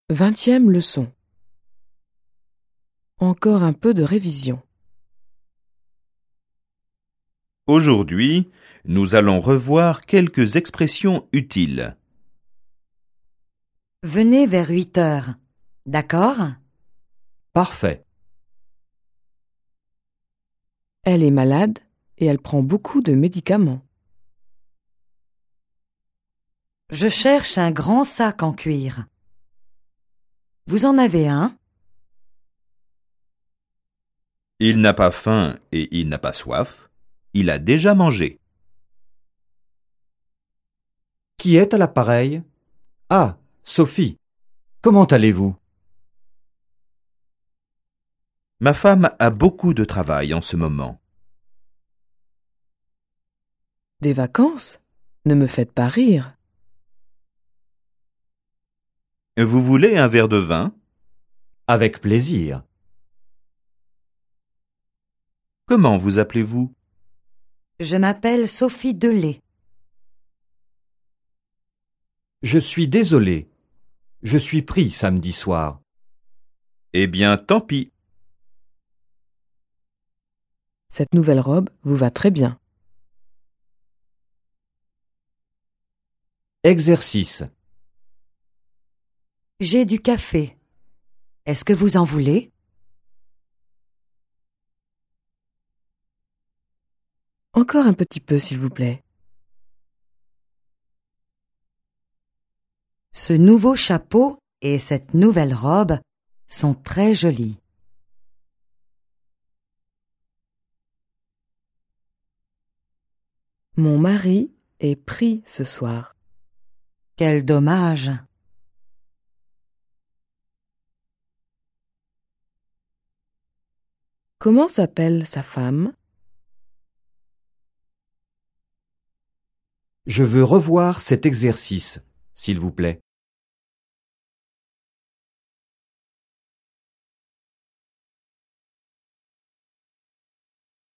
20e leçon. Encore un peu de révision. Aujourd'hui, nous allons revoir quelques expressions utiles. Venez vers 8 heures. D'accord? Parfait. Elle est malade et elle prend beaucoup de médicaments. Je cherche un grand sac en cuir. Vous en avez un? Il n'a pas faim et il n'a pas soif. Il a déjà mangé. Qui est à l'appareil? Ah, Sophie. Comment allez-vous? Ma femme a beaucoup de travail en ce moment. Des vacances? Ne me faites pas rire. Vous voulez un verre de vin? Avec plaisir. Comment vous appelez-vous? Je m'appelle Sophie Delay. Je suis désolé. Je suis pris samedi soir. Eh bien, tant pis. Cette nouvelle robe vous va très bien. Exercice. J'ai du café. Est-ce que vous en voulez? Encore un petit peu, s'il vous plaît. Ce nouveau chapeau et cette nouvelle robe sont très jolis. Mon mari est pris ce soir. Quel dommage! Comment s'appelle sa femme? Je veux revoir cet exercice, s'il vous plaît.